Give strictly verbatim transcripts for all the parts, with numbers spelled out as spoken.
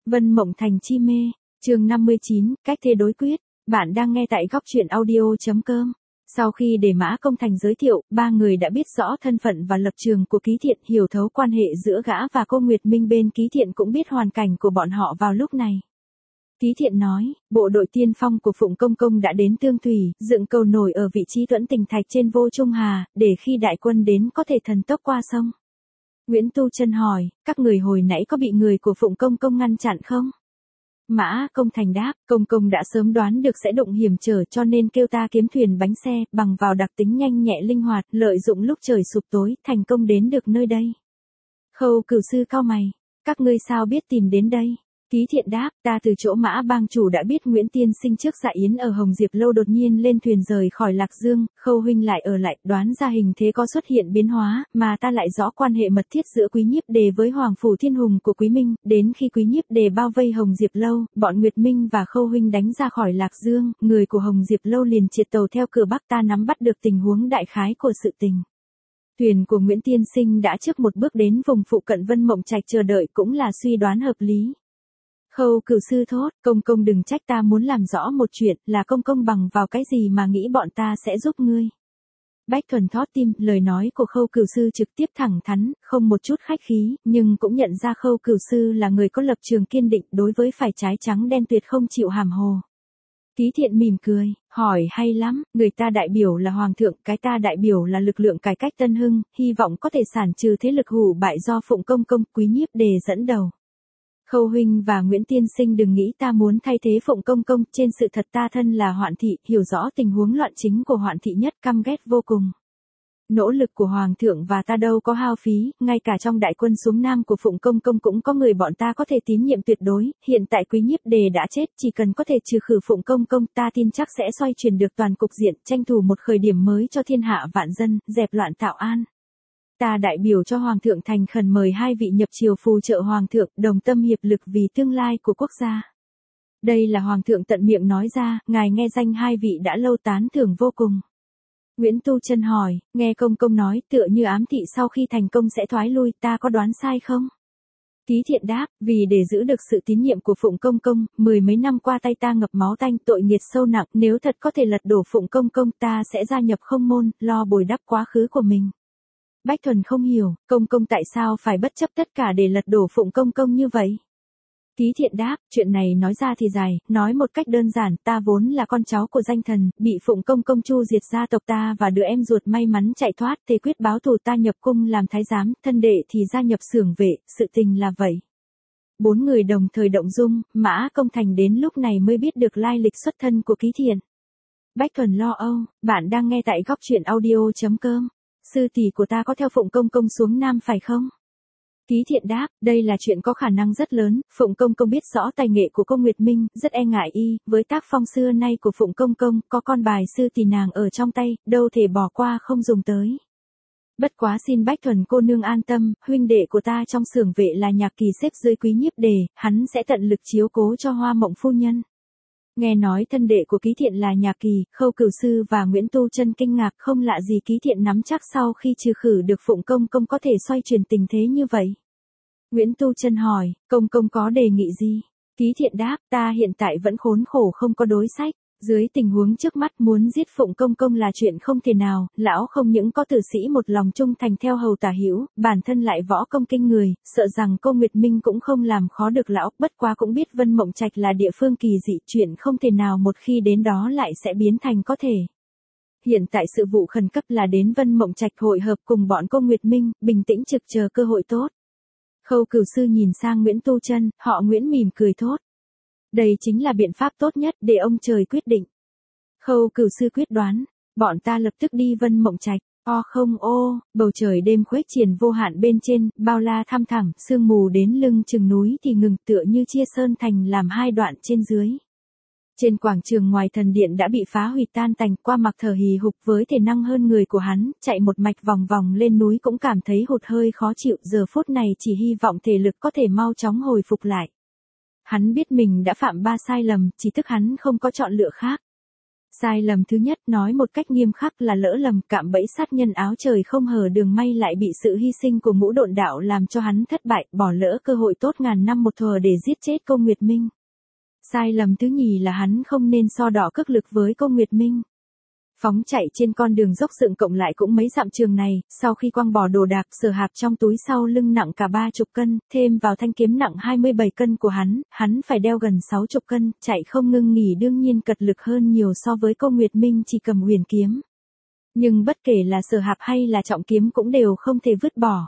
Vân Mộng Thành chi mê, chương năm mươi chín, cách thế đối quyết. Bạn đang nghe tại góc truyện audio.com. Sau khi để Mã Công Thành giới thiệu, ba người đã biết rõ thân phận và lập trường của Ký Thiện, hiểu thấu quan hệ giữa gã và cô Nguyệt Minh. Bên Ký Thiện cũng biết hoàn cảnh của bọn họ vào lúc này. Ký Thiện nói, bộ đội tiên phong của Phụng Công Công đã đến Tương Thủy, dựng cầu nổi ở vị trí Tuẫn Tình Thạch trên Vô Trung Hà, để khi đại quân đến có thể thần tốc qua sông. Nguyễn Tu Chân hỏi, các người hồi nãy có bị người của Phụng Công Công ngăn chặn không? Mã Công Thành đáp, Công Công đã sớm đoán được sẽ đụng hiểm trở cho nên kêu ta kiếm thuyền bánh xe, bằng vào đặc tính nhanh nhẹ linh hoạt, lợi dụng lúc trời sụp tối, thành công đến được nơi đây. Khâu Cửu sư cau mày, các ngươi sao biết tìm đến đây? Ký Thiện đáp, ta từ chỗ Mã bang chủ đã biết Nguyễn tiên sinh trước dạ yến ở Hồng Diệp lâu đột nhiên lên thuyền rời khỏi Lạc Dương, Khâu huynh lại ở lại, đoán ra hình thế có xuất hiện biến hóa, mà ta lại rõ quan hệ mật thiết giữa Quý Nhiếp Đề với Hoàng phủ Thiên Hùng của Quý Minh, đến khi Quý Nhiếp Đề bao vây Hồng Diệp lâu, bọn Nguyệt Minh và Khâu huynh đánh ra khỏi Lạc Dương, người của Hồng Diệp lâu liền triệt tàu theo cửa Bắc, ta nắm bắt được tình huống đại khái của sự tình. Thuyền của Nguyễn tiên sinh đã trước một bước đến vùng phụ cận Vân Mộng Trạch chờ đợi, cũng là suy đoán hợp lý. Khâu Cửu sư thốt, Công Công đừng trách, ta muốn làm rõ một chuyện, là Công Công bằng vào cái gì mà nghĩ bọn ta sẽ giúp ngươi. Bách Thuần thót tim, lời nói của Khâu Cửu sư trực tiếp thẳng thắn, không một chút khách khí, nhưng cũng nhận ra Khâu Cửu sư là người có lập trường kiên định, đối với phải trái trắng đen tuyệt không chịu hàm hồ. Ký Thiện mỉm cười, hỏi hay lắm, người ta đại biểu là Hoàng thượng, cái ta đại biểu là lực lượng cải cách Tân Hưng, hy vọng có thể sản trừ thế lực hủ bại do Phụng Công Công, Quý Nhiếp Đề dẫn đầu. Khâu huynh và Nguyễn tiên sinh đừng nghĩ ta muốn thay thế Phụng Công Công, trên sự thật ta thân là Hoạn thị, hiểu rõ tình huống loạn chính của Hoạn thị nhất, căm ghét vô cùng. Nỗ lực của Hoàng thượng và ta đâu có hao phí, ngay cả trong đại quân xuống Nam của Phụng Công Công cũng có người bọn ta có thể tín nhiệm tuyệt đối, hiện tại Quý Nhiếp Đề đã chết, chỉ cần có thể trừ khử Phụng Công Công, ta tin chắc sẽ xoay chuyển được toàn cục diện, tranh thủ một khởi điểm mới cho thiên hạ vạn dân, dẹp loạn tạo an. Ta đại biểu cho Hoàng thượng thành khẩn mời hai vị nhập triều phù trợ Hoàng thượng, đồng tâm hiệp lực vì tương lai của quốc gia. Đây là Hoàng thượng tận miệng nói ra, ngài nghe danh hai vị đã lâu tán thưởng vô cùng. Nguyễn Tu Chân hỏi, nghe Công Công nói tựa như ám thị sau khi thành công sẽ thoái lui, ta có đoán sai không? Ký Thiện đáp, vì để giữ được sự tín nhiệm của Phụng Công Công, mười mấy năm qua tay ta ngập máu tanh, tội nghiệt sâu nặng, nếu thật có thể lật đổ Phụng Công Công, ta sẽ gia nhập không môn, lo bồi đắp quá khứ của mình. Bách Thuần không hiểu, Công Công tại sao phải bất chấp tất cả để lật đổ Phụng Công Công như vậy? Ký Thiện đáp, chuyện này nói ra thì dài, nói một cách đơn giản, ta vốn là con cháu của danh thần, bị Phụng Công Công chu diệt gia tộc, ta và đứa em ruột may mắn chạy thoát, thề quyết báo thù, ta nhập cung làm thái giám, thân đệ thì gia nhập xưởng vệ, sự tình là vậy. Bốn người đồng thời động dung, Mã Công Thành đến lúc này mới biết được lai lịch xuất thân của Ký Thiện. Bách Thuần lo âu, bạn đang nghe tại góc truyện audio.com. Sư tỷ của ta có theo Phụng Công Công xuống Nam phải không? Ký Thiện đáp, đây là chuyện có khả năng rất lớn, Phụng Công Công biết rõ tài nghệ của cô Nguyệt Minh, rất e ngại y, với tác phong xưa nay của Phụng Công Công, có con bài sư tỷ nàng ở trong tay, đâu thể bỏ qua không dùng tới. Bất quá xin Bách Thuần cô nương an tâm, huynh đệ của ta trong xưởng vệ là Nhạc Kỳ xếp dưới Quý Nhiếp Đề, hắn sẽ tận lực chiếu cố cho Hoa Mộng phu nhân. Nghe nói thân đệ của Ký Thiện là Nhạc Kỳ, Khâu Cửu sư và Nguyễn Tu Chân kinh ngạc, không lạ gì Ký Thiện nắm chắc sau khi trừ khử được Phụng Công Công có thể xoay chuyển tình thế như vậy. Nguyễn Tu Chân hỏi, Công Công có đề nghị gì? Ký Thiện đáp, ta hiện tại vẫn khốn khổ không có đối sách. Dưới tình huống trước mắt muốn giết Phụng Công Công là chuyện không thể nào, lão không những có tử sĩ một lòng trung thành theo hầu tả hữu, bản thân lại võ công kinh người, sợ rằng cô Nguyệt Minh cũng không làm khó được lão, bất quá cũng biết Vân Mộng Trạch là địa phương kỳ dị, chuyện không thể nào một khi đến đó lại sẽ biến thành có thể. Hiện tại sự vụ khẩn cấp là đến Vân Mộng Trạch hội hợp cùng bọn cô Nguyệt Minh, bình tĩnh trực chờ cơ hội tốt. Khâu Cửu sư nhìn sang Nguyễn Tu Chân, họ Nguyễn mỉm cười thốt. Đây chính là biện pháp tốt nhất để ông trời quyết định. Khâu Cửu sư quyết đoán, bọn ta lập tức đi Vân Mộng Trạch. O không ô, bầu trời đêm khuếch triển vô hạn bên trên, bao la thăm thẳm, sương mù đến lưng chừng núi thì ngừng, tựa như chia sơn thành làm hai đoạn trên dưới. Trên quảng trường ngoài thần điện đã bị phá hủy tan tành, qua mặc thở hì hục với thể năng hơn người của hắn, chạy một mạch vòng vòng lên núi cũng cảm thấy hụt hơi khó chịu, giờ phút này chỉ hy vọng thể lực có thể mau chóng hồi phục lại. Hắn biết mình đã phạm ba sai lầm, chỉ tức hắn không có chọn lựa khác. Sai lầm thứ nhất nói một cách nghiêm khắc là lỡ lầm cạm bẫy sát nhân áo trời không hở đường may lại bị sự hy sinh của ngũ độn đạo làm cho hắn thất bại, bỏ lỡ cơ hội tốt ngàn năm một thuở để giết chết Công Nguyệt Minh. Sai lầm thứ nhì là hắn không nên so đỏ cước lực với Công Nguyệt Minh. Phóng chạy trên con đường dốc dựng cộng lại cũng mấy dặm trường này, sau khi quăng bỏ đồ đạc Sở Hạp trong túi sau lưng nặng cả ba chục cân, thêm vào thanh kiếm nặng hai mươi bảy cân của hắn, hắn phải đeo gần sáu chục cân, chạy không ngưng nghỉ đương nhiên cật lực hơn nhiều so với Công Nguyệt Minh chỉ cầm huyền kiếm. Nhưng bất kể là Sở Hạp hay là trọng kiếm cũng đều không thể vứt bỏ.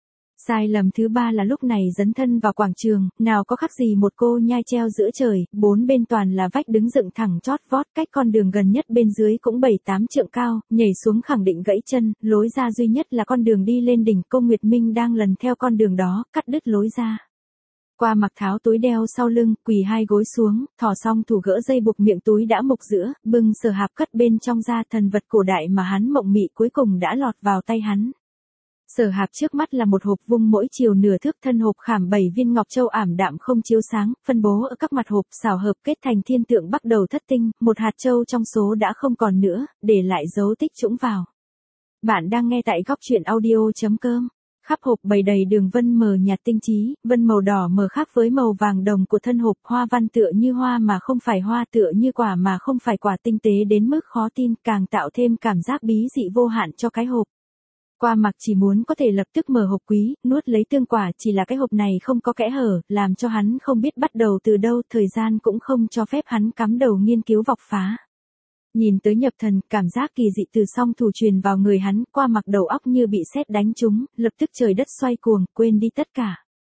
Sai lầm thứ ba là lúc này dấn thân vào quảng trường, nào có khác gì một cô nhai treo giữa trời, bốn bên toàn là vách đứng dựng thẳng chót vót, cách con đường gần nhất bên dưới cũng bảy tám trượng cao, nhảy xuống khẳng định gãy chân, lối ra duy nhất là con đường đi lên đỉnh. Công Nguyệt Minh đang lần theo con đường đó, cắt đứt lối ra. Qua mặc tháo túi đeo sau lưng, quỳ hai gối xuống, thò xong thủ gỡ dây buộc miệng túi đã mục giữa, bưng Sở Hạp cất bên trong ra thần vật cổ đại mà hắn mộng mị cuối cùng đã lọt vào tay hắn. Sở Hạp trước mắt là một hộp vung mỗi chiều nửa thước, thân hộp khảm bảy viên ngọc châu ảm đạm không chiếu sáng, phân bố ở các mặt hộp xảo hợp kết thành thiên tượng bắt đầu thất tinh, một hạt châu trong số đã không còn nữa, để lại dấu tích trũng vào. Bạn đang nghe tại góc truyện audio chấm com. Khắp hộp bày đầy đường vân mờ nhạt tinh trí, vân màu đỏ mờ khác với màu vàng đồng của thân hộp, hoa văn tựa như hoa mà không phải hoa, tựa như quả mà không phải quả, tinh tế đến mức khó tin, càng tạo thêm cảm giác bí dị vô hạn cho cái hộp. Qua mặc chỉ muốn có thể lập tức mở hộp quý, nuốt lấy tương quả, chỉ là cái hộp này không có kẽ hở, làm cho hắn không biết bắt đầu từ đâu, thời gian cũng không cho phép hắn cắm đầu nghiên cứu vọc phá. Nhìn tới nhập thần, cảm giác kỳ dị từ song thủ truyền vào người hắn, Qua mặc đầu óc như bị sét đánh trúng, lập tức trời đất xoay cuồng, quên đi tất cả.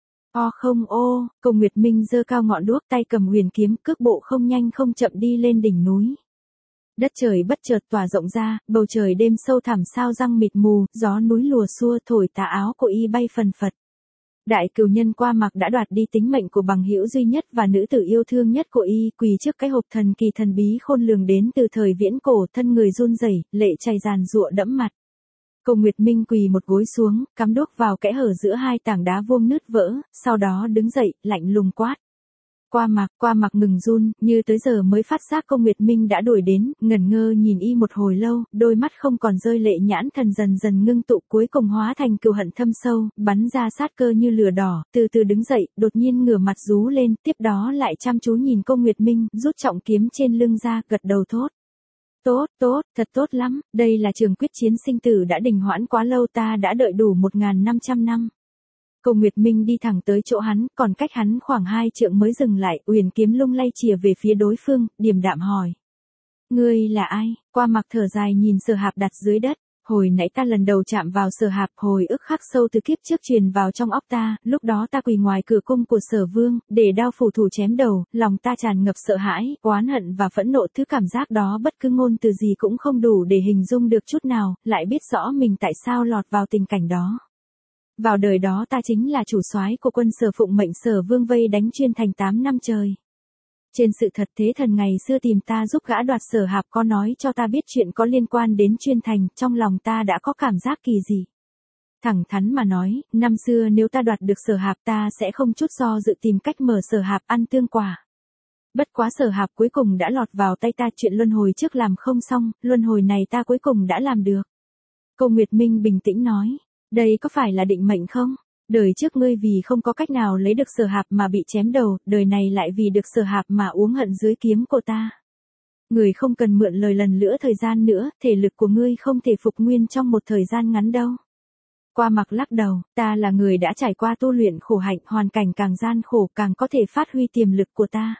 O không ô, Công Nguyệt Minh giơ cao ngọn đuốc, tay cầm huyền kiếm, cước bộ không nhanh không chậm đi lên đỉnh núi. Đất trời bất chợt tỏa rộng ra, bầu trời đêm sâu thẳm sao răng mịt mù, gió núi lùa xua thổi tà áo của y bay phần phật. Đại cừu nhân Qua mặc đã đoạt đi tính mệnh của bằng hữu duy nhất và nữ tử yêu thương nhất của y, quỳ trước cái hộp thần kỳ thần bí khôn lường đến từ thời viễn cổ, thân người run rẩy, lệ chảy ràn rụa đẫm mặt. Công Nguyệt Minh quỳ một gối xuống, cắm đuốc vào kẽ hở giữa hai tảng đá vuông nứt vỡ, sau đó đứng dậy, lạnh lùng quát. Qua mặc, Qua mặc ngừng run, như tới giờ mới phát giác Công Nguyệt Minh đã đuổi đến, ngẩn ngơ nhìn y một hồi lâu, đôi mắt không còn rơi lệ, nhãn thần dần dần ngưng tụ, cuối cùng hóa thành cừu hận thâm sâu, bắn ra sát cơ như lửa đỏ, từ từ đứng dậy, đột nhiên ngửa mặt rú lên, tiếp đó lại chăm chú nhìn Công Nguyệt Minh, rút trọng kiếm trên lưng ra, gật đầu thốt. Tốt, tốt, thật tốt lắm, đây là trường quyết chiến sinh tử đã đình hoãn quá lâu, ta đã đợi đủ một nghìn năm trăm năm. Công Nguyệt Minh đi thẳng tới chỗ hắn, còn cách hắn khoảng hai trượng mới dừng lại, huyền kiếm lung lay chìa về phía đối phương, điềm đạm hỏi. Ngươi là ai? Qua mặc thở dài nhìn Sở Hạp đặt dưới đất. Hồi nãy ta lần đầu chạm vào Sở Hạp, hồi ức khắc sâu từ kiếp trước truyền vào trong óc ta, lúc đó ta quỳ ngoài cửa cung của Sở Vương, để đao phủ thủ chém đầu, lòng ta tràn ngập sợ hãi, oán hận và phẫn nộ, thứ cảm giác đó bất cứ ngôn từ gì cũng không đủ để hình dung được chút nào, lại biết rõ mình tại sao lọt vào tình cảnh đó. Vào đời đó ta chính là chủ soái của quân Sở, phụng mệnh Sở Vương vây đánh Chuyên Thành tám năm trời. Trên sự thật thế thần ngày xưa tìm ta giúp gã đoạt Sở Hạp, có nói cho ta biết chuyện có liên quan đến Chuyên Thành, trong lòng ta đã có cảm giác kỳ dị. Thẳng thắn mà nói, năm xưa nếu ta đoạt được Sở Hạp ta sẽ không chút do dự tìm cách mở Sở Hạp ăn tương quả. Bất quá Sở Hạp cuối cùng đã lọt vào tay ta, chuyện luân hồi trước làm không xong, luân hồi này ta cuối cùng đã làm được. Công Nguyệt Minh bình tĩnh nói. Đây có phải là định mệnh không? Đời trước ngươi vì không có cách nào lấy được Sở Hạp mà bị chém đầu, đời này lại vì được Sở Hạp mà uống hận dưới kiếm của ta. Người không cần mượn lời lần nữa thời gian nữa, thể lực của ngươi không thể phục nguyên trong một thời gian ngắn đâu. Qua mặc lắc đầu, ta là người đã trải qua tu luyện khổ hạnh, hoàn cảnh càng gian khổ càng có thể phát huy tiềm lực của ta.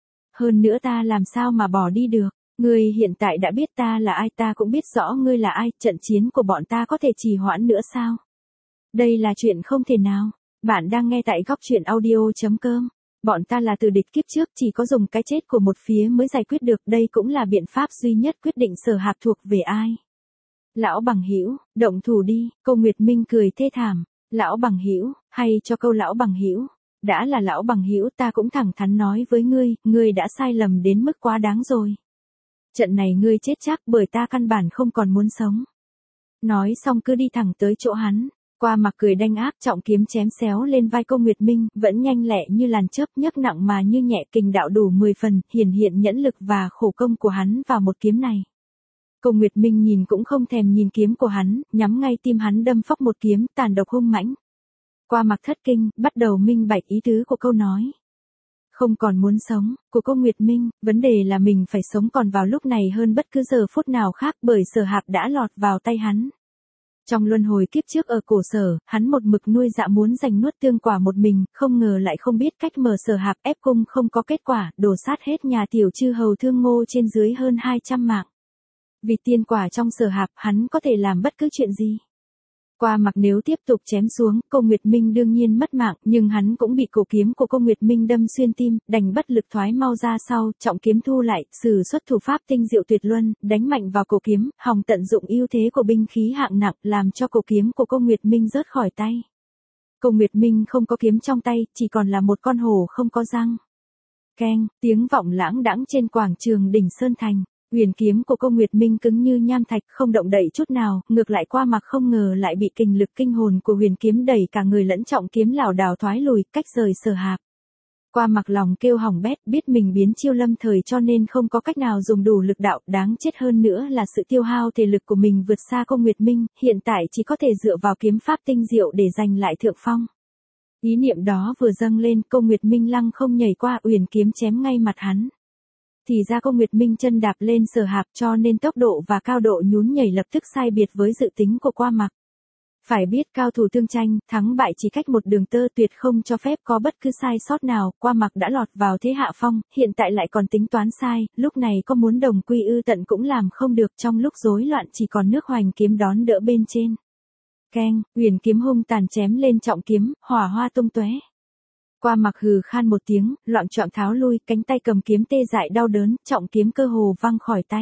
Hơn nữa ta làm sao mà bỏ đi được. Ngươi hiện tại đã biết ta là ai, ta cũng biết rõ ngươi là ai, trận chiến của bọn ta có thể trì hoãn nữa sao? Đây là chuyện không thể nào. Bạn đang nghe tại góc truyện audio chấm com. Bọn ta là từ địch kiếp trước, chỉ có dùng cái chết của một phía mới giải quyết được, đây cũng là biện pháp duy nhất quyết định Sở Hạp thuộc về ai. Lão bằng hữu, động thủ đi, Công Nguyệt Minh cười thê thảm. Lão bằng hữu, hay cho câu lão bằng hữu. Đã là lão bằng hữu ta cũng thẳng thắn nói với ngươi, ngươi đã sai lầm đến mức quá đáng rồi. Trận này ngươi chết chắc, bởi ta căn bản không còn muốn sống. Nói xong cứ đi thẳng tới chỗ hắn. Qua Mặc cười đanh ác, trọng kiếm chém xéo lên vai Cô Nguyệt Minh, vẫn nhanh lẹ như làn chớp, nhấc nặng mà như nhẹ, kình đạo đủ mười phần, hiển hiện nhẫn lực và khổ công của hắn vào một kiếm này. Cô Nguyệt Minh nhìn cũng không thèm nhìn kiếm của hắn, nhắm ngay tim hắn đâm phóc một kiếm, tàn độc hung mãnh. Qua Mặc thất kinh, bắt đầu minh bạch ý tứ của câu nói. Không còn muốn sống, của Cô Nguyệt Minh, vấn đề là mình phải sống còn vào lúc này hơn bất cứ giờ phút nào khác, bởi Sở Hạp đã lọt vào tay hắn. Trong luân hồi kiếp trước ở cổ Sở, hắn một mực nuôi dạ muốn giành nuốt tương quả một mình, không ngờ lại không biết cách mở Sở Hạp ép cung không có kết quả, đổ sát hết nhà tiểu chư hầu Thương Ngô trên dưới hơn hai trăm mạng. Vì tiên quả trong Sở Hạp, hắn có thể làm bất cứ chuyện gì. Qua Mặc nếu tiếp tục chém xuống, Cô Nguyệt Minh đương nhiên mất mạng, nhưng hắn cũng bị cổ kiếm của Cô Nguyệt Minh đâm xuyên tim, đành bất lực thoái mau ra sau, trọng kiếm thu lại, sử xuất thủ pháp tinh diệu tuyệt luân, đánh mạnh vào cổ kiếm, hòng tận dụng ưu thế của binh khí hạng nặng, làm cho cổ kiếm của Cô Nguyệt Minh rớt khỏi tay. Cô Nguyệt Minh không có kiếm trong tay, chỉ còn là một con hổ không có răng. Keng, tiếng vọng lãng đãng trên quảng trường đỉnh Sơn Thành. Huyền kiếm của Cô Nguyệt Minh cứng như nham thạch, không động đậy chút nào, ngược lại Qua Mặc không ngờ lại bị kình lực kinh hồn của huyền kiếm đẩy cả người lẫn trọng kiếm lảo đảo thoái lùi, cách rời Sở Hạp. Qua Mặc lòng kêu hỏng bét, biết mình biến chiêu lâm thời cho nên không có cách nào dùng đủ lực đạo, đáng chết hơn nữa là sự tiêu hao thể lực của mình vượt xa Cô Nguyệt Minh, hiện tại chỉ có thể dựa vào kiếm pháp tinh diệu để giành lại thượng phong. Ý niệm đó vừa dâng lên, Cô Nguyệt Minh lăng không nhảy qua, huyền kiếm chém ngay mặt hắn. Thì ra Cô Nguyệt Minh chân đạp lên Sở Hạp cho nên tốc độ và cao độ nhún nhảy lập tức sai biệt với dự tính của Qua Mặc. Phải biết cao thủ tương tranh, thắng bại chỉ cách một đường tơ, tuyệt không cho phép có bất cứ sai sót nào, Qua Mặc đã lọt vào thế hạ phong, hiện tại lại còn tính toán sai, lúc này có muốn đồng quy ư tận cũng làm không được, trong lúc rối loạn chỉ còn nước hoành kiếm đón đỡ bên trên. Keng, huyền kiếm hung tàn chém lên trọng kiếm, hỏa hoa tung tóe. Qua Mặc hừ khan một tiếng, loạng choạng tháo lui, cánh tay cầm kiếm tê dại đau đớn, trọng kiếm cơ hồ văng khỏi tay.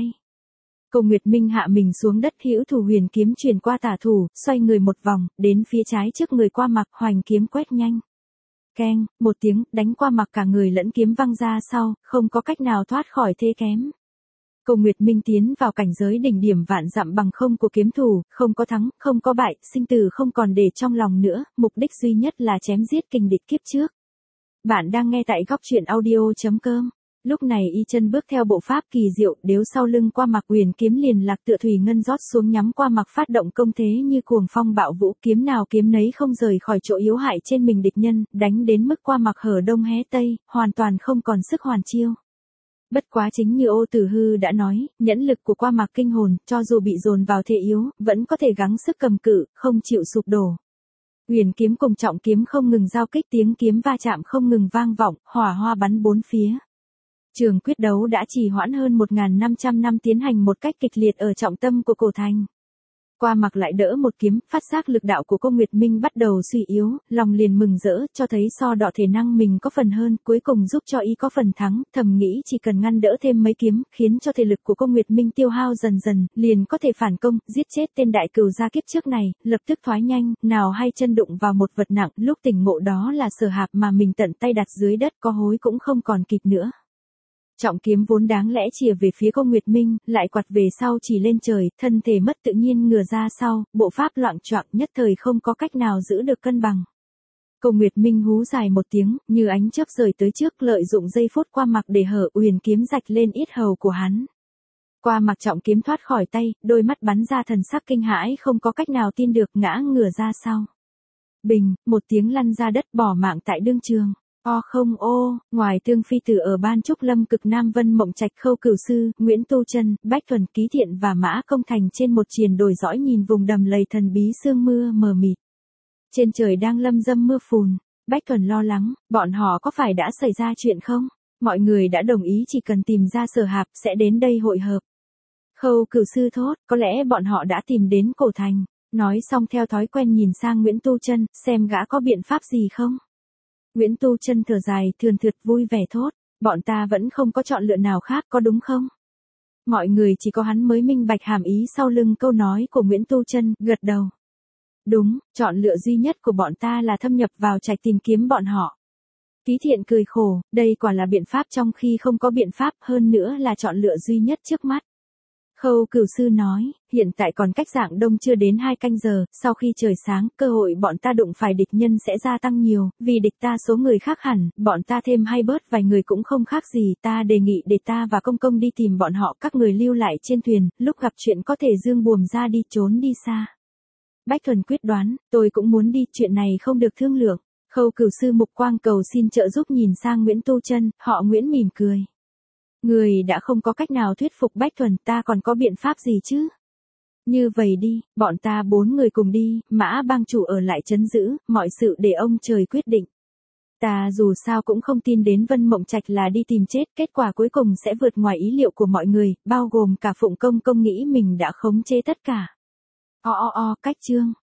Cô Nguyệt Minh hạ mình xuống đất, hữu thủ huyền kiếm chuyển qua tả thủ, xoay người một vòng, đến phía trái trước người Qua Mặc, hoành kiếm quét nhanh. Keng, một tiếng, đánh Qua Mặc cả người lẫn kiếm văng ra sau, không có cách nào thoát khỏi thế kém. Cô Nguyệt Minh tiến vào cảnh giới đỉnh điểm vạn dặm bằng không của kiếm thủ, không có thắng, không có bại, sinh tử không còn để trong lòng nữa, mục đích duy nhất là chém giết kình địch kiếp trước. Bạn đang nghe tại góc truyện audio chấm com. Lúc này y chân bước theo bộ pháp kỳ diệu, đếu sau lưng Qua Mặc, huyền kiếm liền lạc tựa thủy ngân rót xuống nhắm Qua Mặc, phát động công thế như cuồng phong bạo vũ, kiếm nào kiếm nấy không rời khỏi chỗ yếu hại trên mình địch nhân, đánh đến mức Qua Mặc hở đông hé tây, hoàn toàn không còn sức hoàn chiêu. Bất quá chính như Ô Tử Hư đã nói, nhẫn lực của Qua Mặc kinh hồn, cho dù bị dồn vào thế yếu, vẫn có thể gắng sức cầm cự, không chịu sụp đổ. Huyền kiếm cùng trọng kiếm không ngừng giao kích, tiếng kiếm va chạm không ngừng vang vọng, hỏa hoa bắn bốn phía. Trường quyết đấu đã trì hoãn hơn một nghìn năm trăm năm tiến hành một cách kịch liệt ở trọng tâm của cổ thành. Qua Mặc lại đỡ một kiếm, phát giác lực đạo của Cô Nguyệt Minh bắt đầu suy yếu, lòng liền mừng rỡ, cho thấy so đọ thể năng mình có phần hơn, cuối cùng giúp cho y có phần thắng, thầm nghĩ chỉ cần ngăn đỡ thêm mấy kiếm, khiến cho thể lực của Cô Nguyệt Minh tiêu hao dần dần, liền có thể phản công, giết chết tên đại cừu gia kiếp trước này, lập tức thoái nhanh, nào hay chân đụng vào một vật nặng, lúc tỉnh ngộ đó là Sở Hạp mà mình tận tay đặt dưới đất, có hối cũng không còn kịp nữa. Trọng kiếm vốn đáng lẽ chìa về phía Cô Nguyệt Minh, lại quạt về sau chỉ lên trời, thân thể mất tự nhiên ngửa ra sau, bộ pháp loạng choạng, nhất thời không có cách nào giữ được cân bằng. Cô Nguyệt Minh hú dài một tiếng, như ánh chớp rời tới trước, lợi dụng giây phút Qua Mặc để hở, huyền kiếm rạch lên yết hầu của hắn. Qua Mặc trọng kiếm thoát khỏi tay, đôi mắt bắn ra thần sắc kinh hãi, không có cách nào tin được, ngã ngửa ra sau. Bình, một tiếng lăn ra đất, bỏ mạng tại đương trường. O không ô, ngoài Tương Phi Tử ở Ban Trúc Lâm, Cực Nam Vân Mộng Trạch, Khâu Cửu Sư, Nguyễn Tu Chân, Bách Thuần, Ký Thiện và Mã Công Thành trên một triền đồi dõi nhìn vùng đầm lầy thần bí sương mưa mờ mịt. Trên trời đang lâm dâm mưa phùn, Bách Thuần lo lắng, bọn họ có phải đã xảy ra chuyện không? Mọi người đã đồng ý chỉ cần tìm ra Sở Hạp sẽ đến đây hội hợp. Khâu Cửu Sư thốt, có lẽ bọn họ đã tìm đến cổ thành. Nói xong theo thói quen nhìn sang Nguyễn Tu Chân, xem gã có biện pháp gì không. Nguyễn Tu Chân thở dài, thườn thượt vui vẻ thốt, bọn ta vẫn không có chọn lựa nào khác, có đúng không? Mọi người chỉ có hắn mới minh bạch hàm ý sau lưng câu nói của Nguyễn Tu Chân, gật đầu. Đúng, chọn lựa duy nhất của bọn ta là thâm nhập vào trạch tìm kiếm bọn họ. Ký Thiện cười khổ, đây quả là biện pháp trong khi không có biện pháp, hơn nữa là chọn lựa duy nhất trước mắt. Khâu Cửu Sư nói, hiện tại còn cách rạng đông chưa đến hai canh giờ, sau khi trời sáng, cơ hội bọn ta đụng phải địch nhân sẽ gia tăng nhiều, vì địch ta số người khác hẳn, bọn ta thêm hay bớt vài người cũng không khác gì, ta đề nghị để ta và Công Công đi tìm bọn họ, các người lưu lại trên thuyền, lúc gặp chuyện có thể dương buồm ra đi trốn đi xa. Bách Thuần quyết đoán, tôi cũng muốn đi, chuyện này không được thương lượng. Khâu Cửu Sư mục quang cầu xin trợ giúp nhìn sang Nguyễn Tu Chân, họ Nguyễn mỉm cười. Người đã không có cách nào thuyết phục Bách Thuần, ta còn có biện pháp gì chứ? Như vậy đi, bọn ta bốn người cùng đi, Mã bang chủ ở lại trấn giữ, mọi sự để ông trời quyết định. Ta dù sao cũng không tin đến Vân Mộng Trạch là đi tìm chết, kết quả cuối cùng sẽ vượt ngoài ý liệu của mọi người, bao gồm cả Phụng Công Công nghĩ mình đã khống chế tất cả. O o o, cách chương.